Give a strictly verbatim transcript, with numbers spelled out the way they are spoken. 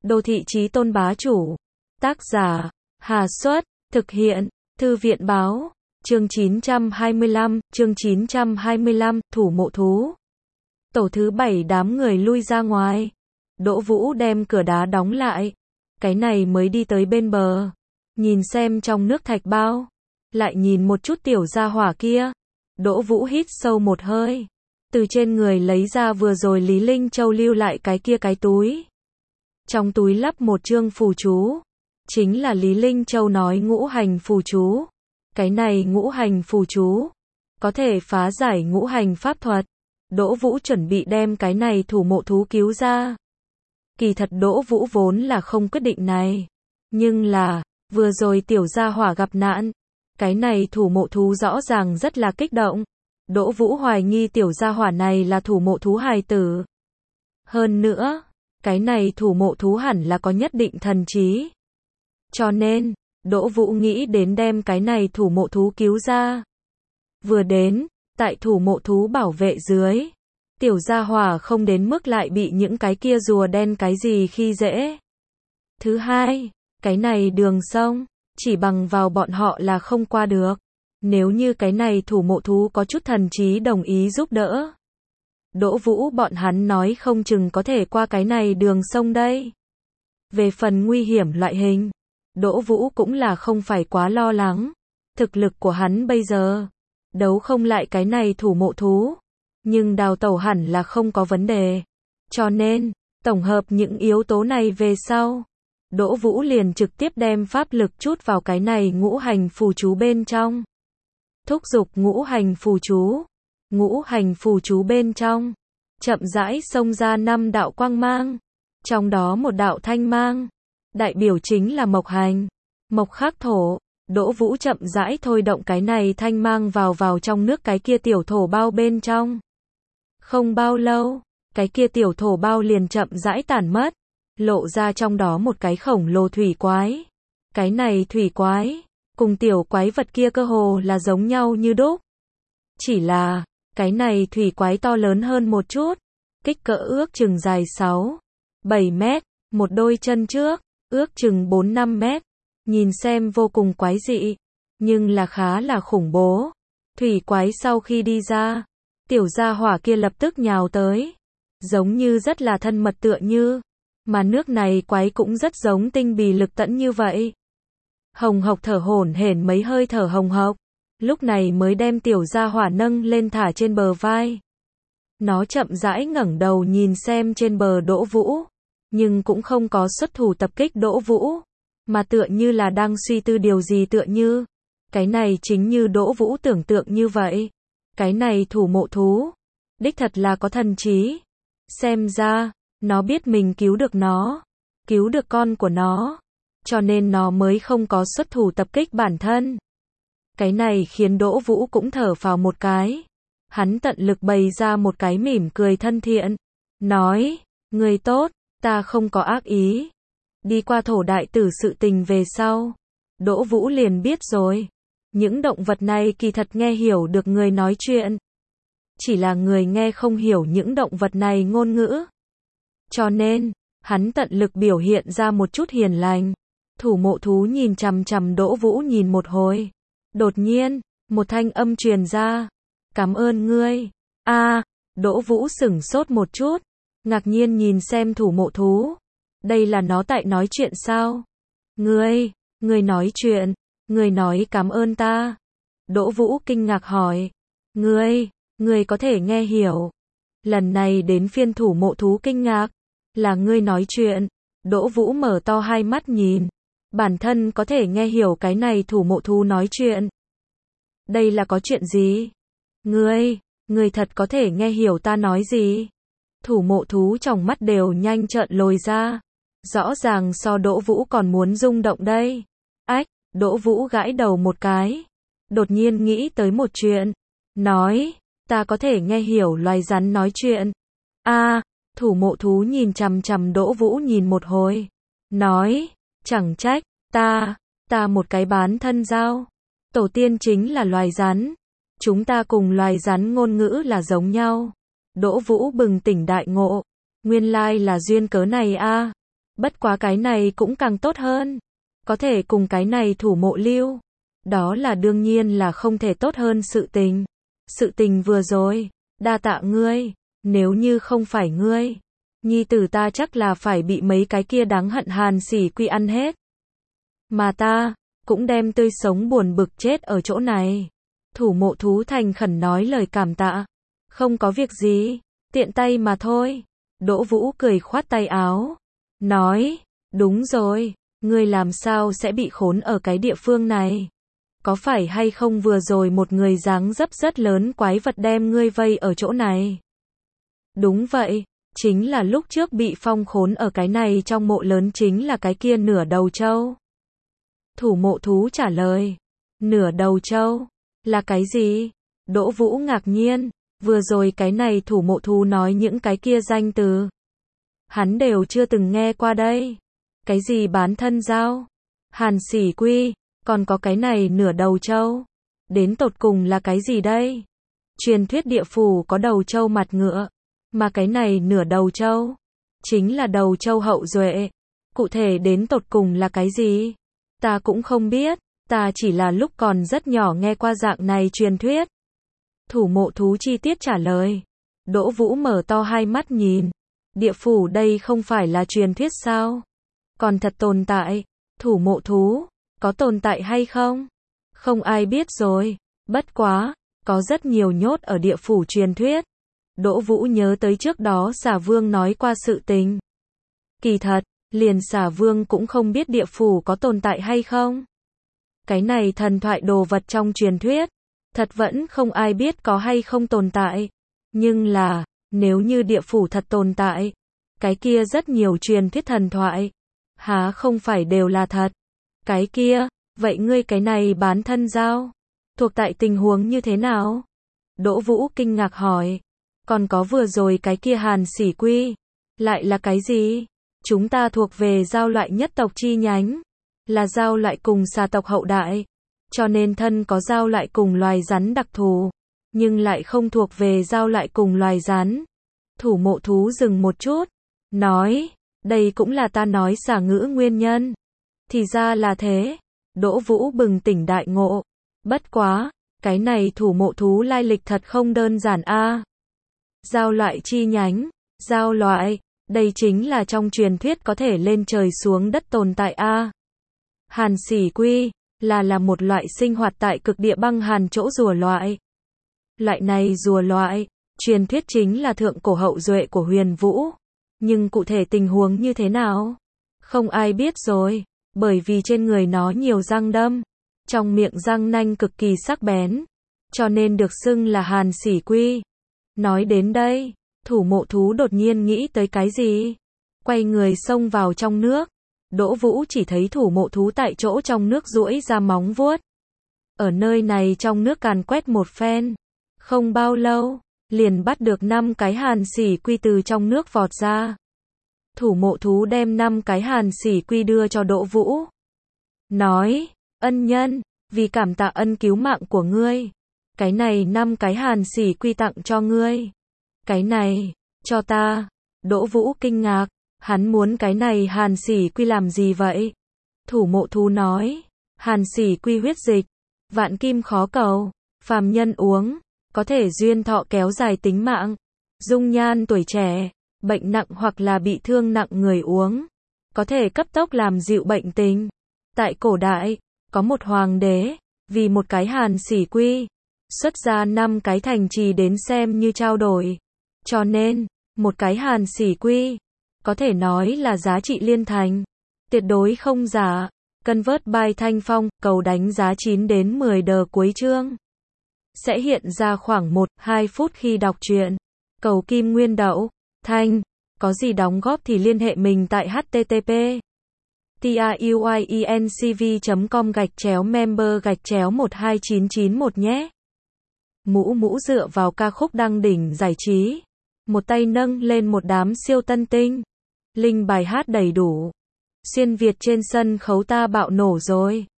Đô thị chí tôn bá chủ. Tác giả, Hà Xuất, thực hiện, Thư viện báo, chương chín trăm hai mươi lăm, chương chín trăm hai mươi lăm, thủ mộ thú. Tổ thứ bảy đám người lui ra ngoài. Đỗ Vũ đem cửa đá đóng lại. Cái này mới đi tới bên bờ. Nhìn xem trong nước thạch bao. Lại nhìn một chút tiểu gia hỏa kia. Đỗ Vũ hít sâu một hơi. Từ trên người lấy ra vừa rồi Lý Linh Châu lưu lại cái kia cái túi. Trong túi lắp một chương phù chú. Chính là Lý Linh Châu nói ngũ hành phù chú. Cái này ngũ hành phù chú. Có thể phá giải ngũ hành pháp thuật. Đỗ Vũ chuẩn bị đem cái này thủ mộ thú cứu ra. Kỳ thật Đỗ Vũ vốn là không quyết định này. Nhưng là, vừa rồi tiểu gia hỏa gặp nạn. Cái này thủ mộ thú rõ ràng rất là kích động. Đỗ Vũ hoài nghi tiểu gia hỏa này là thủ mộ thú hài tử. Hơn nữa, cái này thủ mộ thú hẳn là có nhất định thần trí. Cho nên, Đỗ Vũ nghĩ đến đem cái này thủ mộ thú cứu ra. Vừa đến, tại thủ mộ thú bảo vệ dưới, tiểu gia hỏa không đến mức lại bị những cái kia rùa đen cái gì khi dễ. Thứ hai, cái này đường sông, chỉ bằng vào bọn họ là không qua được. Nếu như cái này thủ mộ thú có chút thần trí đồng ý giúp đỡ, Đỗ Vũ bọn hắn nói không chừng có thể qua cái này đường sông đây. Về phần nguy hiểm loại hình, Đỗ Vũ cũng là không phải quá lo lắng. Thực lực của hắn bây giờ, đấu không lại cái này thủ mộ thú. Nhưng đào tẩu hẳn là không có vấn đề. Cho nên, tổng hợp những yếu tố này về sau, Đỗ Vũ liền trực tiếp đem pháp lực chút vào cái này ngũ hành phù chú bên trong. Thúc giục ngũ hành phù chú. Ngũ hành phù chú bên trong, chậm rãi xông ra năm đạo quang mang. Trong đó một đạo thanh mang, đại biểu chính là mộc hành, mộc khắc thổ. Đỗ Vũ chậm rãi thôi động cái này thanh mang vào vào trong nước cái kia tiểu thổ bao bên trong. Không bao lâu, cái kia tiểu thổ bao liền chậm rãi tản mất, lộ ra trong đó một cái khổng lồ thủy quái. Cái này thủy quái, cùng tiểu quái vật kia cơ hồ là giống nhau như đúc. Chỉ là, cái này thủy quái to lớn hơn một chút, kích cỡ ước chừng dài sáu, bảy mét, một đôi chân trước, ước chừng bốn năm mét. Nhìn xem vô cùng quái dị, nhưng là khá là khủng bố. Thủy quái sau khi đi ra, tiểu gia hỏa kia lập tức nhào tới, giống như rất là thân mật tựa như, mà nước này quái cũng rất giống tinh bì lực tẫn như vậy. Hồng Hộc thở hổn hển mấy hơi thở hồng hộc, lúc này mới đem tiểu gia hỏa nâng lên thả trên bờ vai. Nó chậm rãi ngẩng đầu nhìn xem trên bờ Đỗ Vũ, nhưng cũng không có xuất thủ tập kích Đỗ Vũ, mà tựa như là đang suy tư điều gì tựa như. Cái này chính như Đỗ Vũ tưởng tượng như vậy. Cái này thủ mộ thú, đích thật là có thần trí. Xem ra, nó biết mình cứu được nó, cứu được con của nó, cho nên nó mới không có xuất thủ tập kích bản thân. Cái này khiến Đỗ Vũ cũng thở phào một cái. Hắn tận lực bày ra một cái mỉm cười thân thiện, nói, người tốt, ta không có ác ý. Đi qua thổ đại tử sự tình về sau, Đỗ Vũ liền biết rồi. Những động vật này kỳ thật nghe hiểu được người nói chuyện. Chỉ là người nghe không hiểu những động vật này ngôn ngữ. Cho nên, hắn tận lực biểu hiện ra một chút hiền lành. Thủ mộ thú nhìn chằm chằm Đỗ Vũ nhìn một hồi. Đột nhiên, một thanh âm truyền ra. Cảm ơn ngươi. A, Đỗ Vũ sửng sốt một chút. Ngạc nhiên nhìn xem thủ mộ thú. Đây là nó tại nói chuyện sao? Ngươi, ngươi nói chuyện, ngươi nói cảm ơn ta. Đỗ Vũ kinh ngạc hỏi. Ngươi, ngươi có thể nghe hiểu. Lần này đến phiên thủ mộ thú kinh ngạc. Là ngươi nói chuyện. Đỗ Vũ mở to hai mắt nhìn. Bản thân có thể nghe hiểu cái này thủ mộ thú nói chuyện. Đây là có chuyện gì? Ngươi, ngươi thật có thể nghe hiểu ta nói gì? Thủ mộ thú trong mắt đều nhanh trợn lồi ra. Rõ ràng so Đỗ Vũ còn muốn rung động đây. Ách, Đỗ Vũ gãi đầu một cái. Đột nhiên nghĩ tới một chuyện. Nói, ta có thể nghe hiểu loài rắn nói chuyện. A, thủ mộ thú nhìn chằm chằm Đỗ Vũ nhìn một hồi. Nói, chẳng trách, ta, ta một cái bán thân giao. Tổ tiên chính là loài rắn. Chúng ta cùng loài rắn ngôn ngữ là giống nhau. Đỗ Vũ bừng tỉnh đại ngộ. Nguyên lai là duyên cớ này a. Bất quá cái này cũng càng tốt hơn. Có thể cùng cái này thủ mộ lưu. Đó là đương nhiên là không thể tốt hơn sự tình. Sự tình vừa rồi, đa tạ ngươi, nếu như không phải ngươi, nhi tử ta chắc là phải bị mấy cái kia đáng hận Hàn Sỉ Quy ăn hết. Mà ta, cũng đem tươi sống buồn bực chết ở chỗ này. Thủ mộ thú thành khẩn nói lời cảm tạ. Không có việc gì, tiện tay mà thôi. Đỗ Vũ cười khoát tay áo. Nói, đúng rồi, ngươi làm sao sẽ bị khốn ở cái địa phương này? Có phải hay không vừa rồi một người dáng dấp rất lớn quái vật đem ngươi vây ở chỗ này? Đúng vậy, chính là lúc trước bị phong khốn ở cái này trong mộ lớn chính là cái kia nửa đầu trâu. Thủ mộ thú trả lời. Nửa đầu trâu? Là cái gì? Đỗ Vũ ngạc nhiên, vừa rồi cái này thủ mộ thú nói những cái kia danh từ. Hắn đều chưa từng nghe qua đây. Cái gì bán thân dao? Hàn Sỉ Quy, còn có cái này nửa đầu trâu. Đến tột cùng là cái gì đây? Truyền thuyết địa phủ có đầu trâu mặt ngựa, mà cái này nửa đầu trâu, chính là đầu trâu hậu duệ. Cụ thể đến tột cùng là cái gì? Ta cũng không biết, ta chỉ là lúc còn rất nhỏ nghe qua dạng này truyền thuyết. Thủ mộ thú chi tiết trả lời. Đỗ Vũ mở to hai mắt nhìn. Địa phủ đây không phải là truyền thuyết sao? Còn thật tồn tại. Thủ mộ thú, có tồn tại hay không? Không ai biết rồi. Bất quá, có rất nhiều nhốt ở địa phủ truyền thuyết. Đỗ Vũ nhớ tới trước đó Xà Vương nói qua sự tình. Kỳ thật, liền Xà Vương cũng không biết địa phủ có tồn tại hay không. Cái này thần thoại đồ vật trong truyền thuyết, thật vẫn không ai biết có hay không tồn tại. Nhưng là, nếu như địa phủ thật tồn tại, cái kia rất nhiều truyền thuyết thần thoại, há không phải đều là thật. Cái kia, vậy ngươi cái này bán thân dao, thuộc tại tình huống như thế nào? Đỗ Vũ kinh ngạc hỏi. Còn có vừa rồi cái kia Hàn Sỉ Quy, lại là cái gì? Chúng ta thuộc về giao loại nhất tộc chi nhánh, là giao loại cùng xà tộc hậu đại, cho nên thân có giao loại cùng loài rắn đặc thù, nhưng lại không thuộc về giao loại cùng loài rắn. Thủ mộ thú dừng một chút, nói, đây cũng là ta nói xả ngữ nguyên nhân. Thì ra là thế. Đỗ Vũ bừng tỉnh đại ngộ. Bất quá, cái này thủ mộ thú lai lịch thật không đơn giản a. Giao loại chi nhánh, giao loại, đây chính là trong truyền thuyết có thể lên trời xuống đất tồn tại a. Hàn Sỉ Quy, là là một loại sinh hoạt tại cực địa băng hàn chỗ rùa loại. Loại này rùa loại, truyền thuyết chính là thượng cổ hậu duệ của Huyền Vũ. Nhưng cụ thể tình huống như thế nào? Không ai biết rồi, bởi vì trên người nó nhiều răng đâm, trong miệng răng nanh cực kỳ sắc bén, cho nên được xưng là Hàn Sỉ Quy. Nói đến đây, thủ mộ thú đột nhiên nghĩ tới cái gì? Quay người xông vào trong nước. Đỗ Vũ chỉ thấy thủ mộ thú tại chỗ trong nước duỗi ra móng vuốt. Ở nơi này trong nước càn quét một phen. Không bao lâu, liền bắt được năm cái Hàn Sỉ Quy từ trong nước vọt ra. Thủ mộ thú đem năm cái Hàn Sỉ Quy đưa cho Đỗ Vũ. Nói, ân nhân, vì cảm tạ ân cứu mạng của ngươi, cái này năm cái Hàn Sỉ Quy tặng cho ngươi. Cái này, cho ta. Đỗ Vũ kinh ngạc, hắn muốn cái này Hàn Sỉ Quy làm gì vậy? Thủ mộ thú nói, Hàn Sỉ Quy huyết dịch, vạn kim khó cầu, phàm nhân uống, có thể duyên thọ kéo dài tính mạng, dung nhan tuổi trẻ, bệnh nặng hoặc là bị thương nặng người uống, có thể cấp tốc làm dịu bệnh tình. Tại cổ đại, có một hoàng đế, vì một cái Hàn Sỉ Quy, xuất ra năm cái thành trì đến xem như trao đổi. Cho nên, một cái Hàn Sỉ Quy, có thể nói là giá trị liên thành. Tuyệt đối không giả. Convert by Thanh Phong, cầu đánh giá chín đến mười đờ cuối chương. Sẽ hiện ra khoảng một đến hai phút khi đọc truyện. Cầu kim nguyên đậu. Thanh. Có gì đóng góp thì liên hệ mình tại http truyencv chấm com gạch chéo member gạch chéo một hai chín chín một nhé. Mũ mũ dựa vào ca khúc đăng đỉnh giải trí. Một tay nâng lên một đám siêu tân tinh. Linh bài hát đầy đủ. Xuyên Việt trên sân khấu ta bạo nổ rồi.